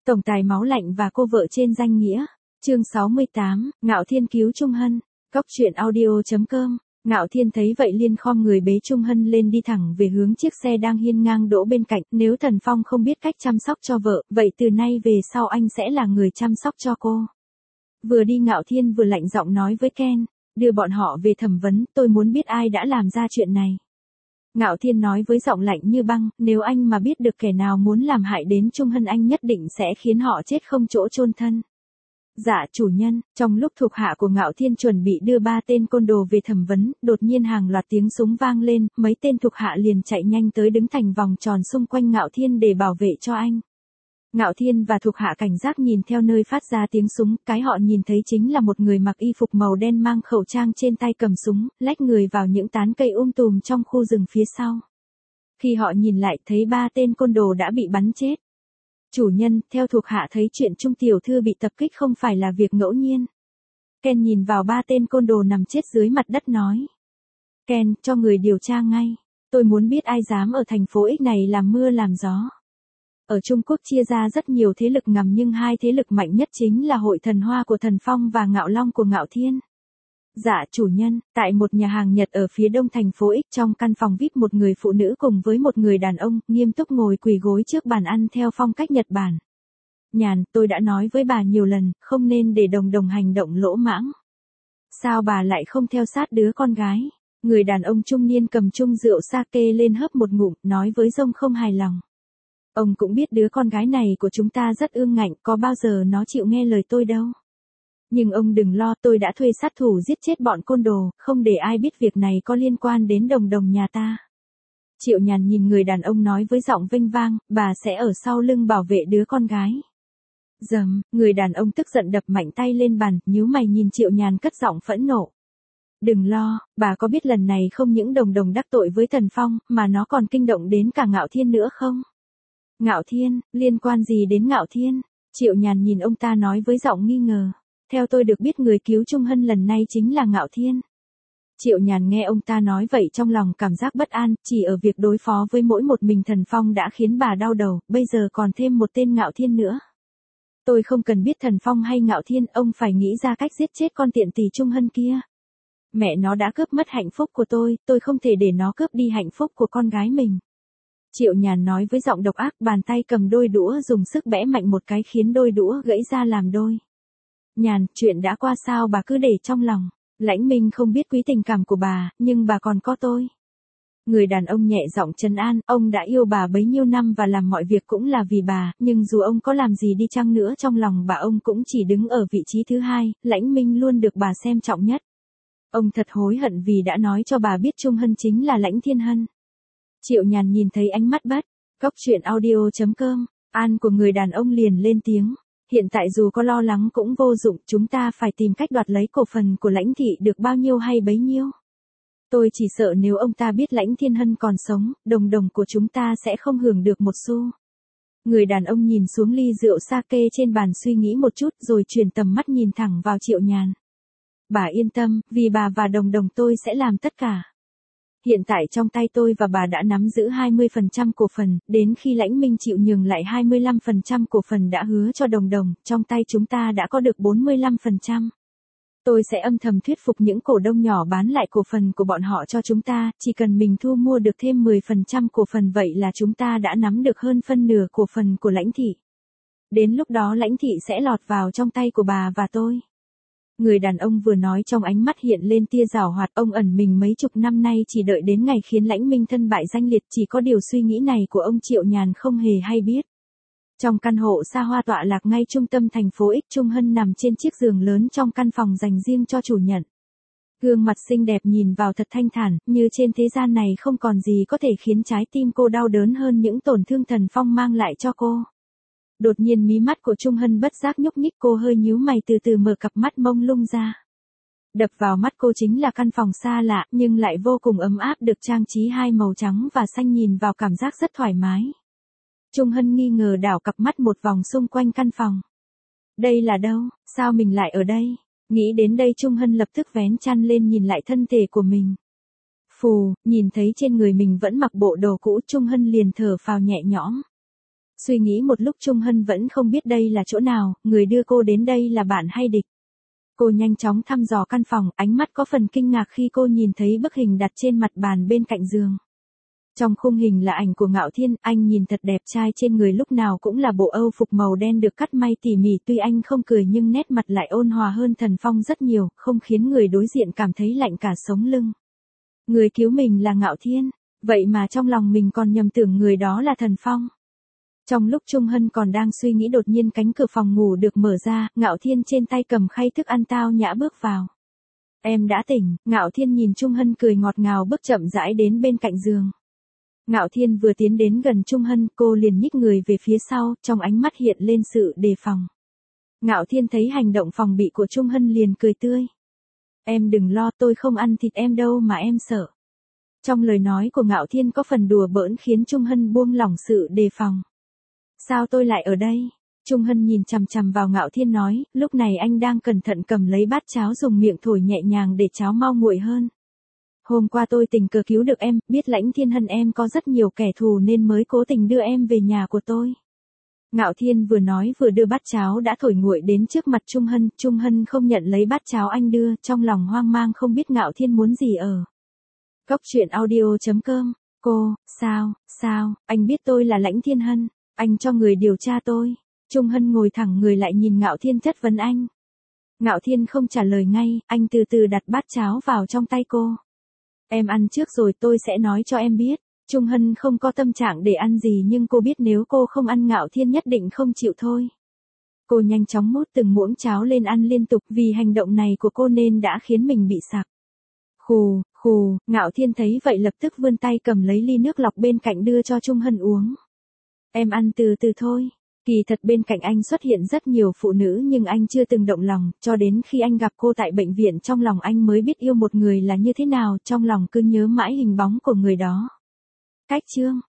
Tổng tài máu lạnh và cô vợ trên danh nghĩa. Chương 68, Ngạo Thiên cứu Trung Hân. Cóc truyện audio.com. Ngạo Thiên thấy vậy liền khom người bế Trung Hân lên đi thẳng về hướng chiếc xe đang hiên ngang đỗ bên cạnh. Nếu Thần Phong không biết cách chăm sóc cho vợ, vậy từ nay về sau anh sẽ là người chăm sóc cho cô. Vừa đi Ngạo Thiên vừa lạnh giọng nói với Ken, đưa bọn họ về thẩm vấn, tôi muốn biết ai đã làm ra chuyện này. Ngạo Thiên nói với giọng lạnh như băng, nếu anh mà biết được kẻ nào muốn làm hại đến Trung Hân anh nhất định sẽ khiến họ chết không chỗ chôn thân. Dạ chủ nhân, trong lúc thuộc hạ của Ngạo Thiên chuẩn bị đưa 3 tên côn đồ về thẩm vấn, đột nhiên hàng loạt tiếng súng vang lên, mấy tên thuộc hạ liền chạy nhanh tới đứng thành vòng tròn xung quanh Ngạo Thiên để bảo vệ cho anh. Ngạo Thiên và thuộc hạ cảnh giác nhìn theo nơi phát ra tiếng súng, cái họ nhìn thấy chính là một người mặc y phục màu đen mang khẩu trang trên tay cầm súng, lách người vào những tán cây tùm trong khu rừng phía sau. Khi họ nhìn lại thấy 3 tên côn đồ đã bị bắn chết. Chủ nhân, theo thuộc hạ thấy chuyện Trung tiểu thư bị tập kích không phải là việc ngẫu nhiên. Ken nhìn vào 3 tên côn đồ nằm chết dưới mặt đất nói. Ken, cho người điều tra ngay. Tôi muốn biết ai dám ở thành phố X này làm mưa làm gió. Ở Trung Quốc chia ra rất nhiều thế lực ngầm nhưng 2 thế lực mạnh nhất chính là Hội Thần Hoa của Thần Phong và Ngạo Long của Ngạo Thiên. Dạ chủ nhân, tại một nhà hàng Nhật ở phía đông thành phố X trong căn phòng VIP một người phụ nữ cùng với một người đàn ông nghiêm túc ngồi quỳ gối trước bàn ăn theo phong cách Nhật Bản. Nhàn, tôi đã nói với bà nhiều lần, không nên để Đồng Đồng hành động lỗ mãng. Sao bà lại không theo sát đứa con gái? Người đàn ông trung niên cầm chung rượu sake lên hớp một ngụm, nói với giọng không hài lòng. Ông cũng biết đứa con gái này của chúng ta rất ương ngạnh, có bao giờ nó chịu nghe lời tôi đâu. Nhưng ông đừng lo, tôi đã thuê sát thủ giết chết bọn côn đồ, không để ai biết việc này có liên quan đến Đồng Đồng nhà ta. Triệu Nhàn nhìn người đàn ông nói với giọng vênh vang, bà sẽ ở sau lưng bảo vệ đứa con gái. Dầm, người đàn ông tức giận đập mạnh tay lên bàn, nhíu mày nhìn Triệu Nhàn cất giọng phẫn nộ. Đừng lo, bà có biết lần này không những Đồng Đồng đắc tội với Thần Phong, mà nó còn kinh động đến cả Ngạo Thiên nữa không? Ngạo Thiên, liên quan gì đến Ngạo Thiên? Triệu Nhàn nhìn ông ta nói với giọng nghi ngờ. Theo tôi được biết người cứu Trung Hân lần này chính là Ngạo Thiên. Triệu Nhàn nghe ông ta nói vậy trong lòng cảm giác bất an, chỉ ở việc đối phó với mỗi một mình Thần Phong đã khiến bà đau đầu, bây giờ còn thêm một tên Ngạo Thiên nữa. Tôi không cần biết Thần Phong hay Ngạo Thiên, ông phải nghĩ ra cách giết chết con tiện tỳ Trung Hân kia. Mẹ nó đã cướp mất hạnh phúc của tôi không thể để nó cướp đi hạnh phúc của con gái mình. Triệu Nhàn nói với giọng độc ác, bàn tay cầm đôi đũa dùng sức bẽ mạnh một cái khiến đôi đũa gãy ra làm đôi. Nhàn, chuyện đã qua sao bà cứ để trong lòng. Lãnh Minh không biết quý tình cảm của bà, nhưng bà còn có tôi. Người đàn ông nhẹ giọng trấn an, ông đã yêu bà bấy nhiêu năm và làm mọi việc cũng là vì bà, nhưng dù ông có làm gì đi chăng nữa trong lòng bà ông cũng chỉ đứng ở vị trí thứ 2, Lãnh Minh luôn được bà xem trọng nhất. Ông thật hối hận vì đã nói cho bà biết Trung Hân chính là Lãnh Thiên Hân. Triệu Nhàn nhìn thấy ánh mắt bất. Cóc truyện audio.com. An của người đàn ông liền lên tiếng. Hiện tại dù có lo lắng cũng vô dụng, chúng ta phải tìm cách đoạt lấy cổ phần của Lãnh thị được bao nhiêu hay bấy nhiêu. Tôi chỉ sợ nếu ông ta biết Lãnh Thiên Hân còn sống, Đồng Đồng của chúng ta sẽ không hưởng được một xu. Người đàn ông nhìn xuống ly rượu sake trên bàn suy nghĩ một chút rồi chuyển tầm mắt nhìn thẳng vào Triệu Nhàn. Bà yên tâm, vì bà và Đồng Đồng tôi sẽ làm tất cả. Hiện tại trong tay tôi và bà đã nắm giữ 20% cổ phần, đến khi Lãnh Minh chịu nhường lại 25% cổ phần đã hứa cho Đồng Đồng, trong tay chúng ta đã có được 45%. Tôi sẽ âm thầm thuyết phục những cổ đông nhỏ bán lại cổ phần của bọn họ cho chúng ta, chỉ cần mình thu mua được thêm 10% cổ phần vậy là chúng ta đã nắm được hơn phân nửa cổ phần của Lãnh thị. Đến lúc đó Lãnh thị sẽ lọt vào trong tay của bà và tôi. Người đàn ông vừa nói trong ánh mắt hiện lên tia giảo hoạt, ông ẩn mình mấy chục năm nay chỉ đợi đến ngày khiến Lãnh Minh thân bại danh liệt, chỉ có điều suy nghĩ này của ông Triệu Nhàn không hề hay biết. Trong căn hộ xa hoa tọa lạc ngay trung tâm thành phố X, Trung Hân nằm trên chiếc giường lớn trong căn phòng dành riêng cho chủ nhận. Gương mặt xinh đẹp nhìn vào thật thanh thản, như trên thế gian này không còn gì có thể khiến trái tim cô đau đớn hơn những tổn thương Thần Phong mang lại cho cô. Đột nhiên mí mắt của Trung Hân bất giác nhúc nhích, cô hơi nhíu mày từ từ mở cặp mắt mông lung ra. Đập vào mắt cô chính là căn phòng xa lạ, nhưng lại vô cùng ấm áp được trang trí 2 màu trắng và xanh nhìn vào cảm giác rất thoải mái. Trung Hân nghi ngờ đảo cặp mắt một vòng xung quanh căn phòng. Đây là đâu, sao mình lại ở đây? Nghĩ đến đây Trung Hân lập tức vén chăn lên nhìn lại thân thể của mình. Phù, nhìn thấy trên người mình vẫn mặc bộ đồ cũ Trung Hân liền thở phào nhẹ nhõm. Suy nghĩ một lúc Trung Hân vẫn không biết đây là chỗ nào, người đưa cô đến đây là bạn hay địch. Cô nhanh chóng thăm dò căn phòng, ánh mắt có phần kinh ngạc khi cô nhìn thấy bức hình đặt trên mặt bàn bên cạnh giường. Trong khung hình là ảnh của Ngạo Thiên, anh nhìn thật đẹp trai, trên người lúc nào cũng là bộ âu phục màu đen được cắt may tỉ mỉ, tuy anh không cười nhưng nét mặt lại ôn hòa hơn Thần Phong rất nhiều, không khiến người đối diện cảm thấy lạnh cả sống lưng. Người cứu mình là Ngạo Thiên, vậy mà trong lòng mình còn nhầm tưởng người đó là Thần Phong. Trong lúc Trung Hân còn đang suy nghĩ đột nhiên cánh cửa phòng ngủ được mở ra, Ngạo Thiên trên tay cầm khay thức ăn tao nhã bước vào. Em đã tỉnh, Ngạo Thiên nhìn Trung Hân cười ngọt ngào bước chậm rãi đến bên cạnh giường. Ngạo Thiên vừa tiến đến gần Trung Hân, cô liền nhích người về phía sau, trong ánh mắt hiện lên sự đề phòng. Ngạo Thiên thấy hành động phòng bị của Trung Hân liền cười tươi. Em đừng lo, tôi không ăn thịt em đâu mà em sợ. Trong lời nói của Ngạo Thiên có phần đùa bỡn khiến Trung Hân buông lỏng sự đề phòng. Sao tôi lại ở đây? Trung Hân nhìn chằm chằm vào Ngạo Thiên nói, lúc này anh đang cẩn thận cầm lấy bát cháo dùng miệng thổi nhẹ nhàng để cháo mau nguội hơn. Hôm qua tôi tình cờ cứu được em, biết Lãnh Thiên Hân em có rất nhiều kẻ thù nên mới cố tình đưa em về nhà của tôi. Ngạo Thiên vừa nói vừa đưa bát cháo đã thổi nguội đến trước mặt Trung Hân không nhận lấy bát cháo anh đưa, trong lòng hoang mang không biết Ngạo Thiên muốn gì ở. Cốc truyện audio.com, cô, sao, anh biết tôi là Lãnh Thiên Hân, anh cho người điều tra tôi. Trung Hân ngồi thẳng người lại nhìn Ngạo Thiên chất vấn anh. Ngạo Thiên không trả lời ngay, anh từ từ đặt bát cháo vào trong tay cô. Em ăn trước rồi tôi sẽ nói cho em biết. Trung Hân không có tâm trạng để ăn gì nhưng cô biết nếu cô không ăn Ngạo Thiên nhất định không chịu thôi. Cô nhanh chóng múc từng muỗng cháo lên ăn liên tục vì hành động này của cô nên đã khiến mình bị sặc. Khù, Ngạo Thiên thấy vậy lập tức vươn tay cầm lấy ly nước lọc bên cạnh đưa cho Trung Hân uống. Em ăn từ từ thôi. Kỳ thật bên cạnh anh xuất hiện rất nhiều phụ nữ nhưng anh chưa từng động lòng, cho đến khi anh gặp cô tại bệnh viện trong lòng anh mới biết yêu một người là như thế nào, trong lòng cứ nhớ mãi hình bóng của người đó. Cách chương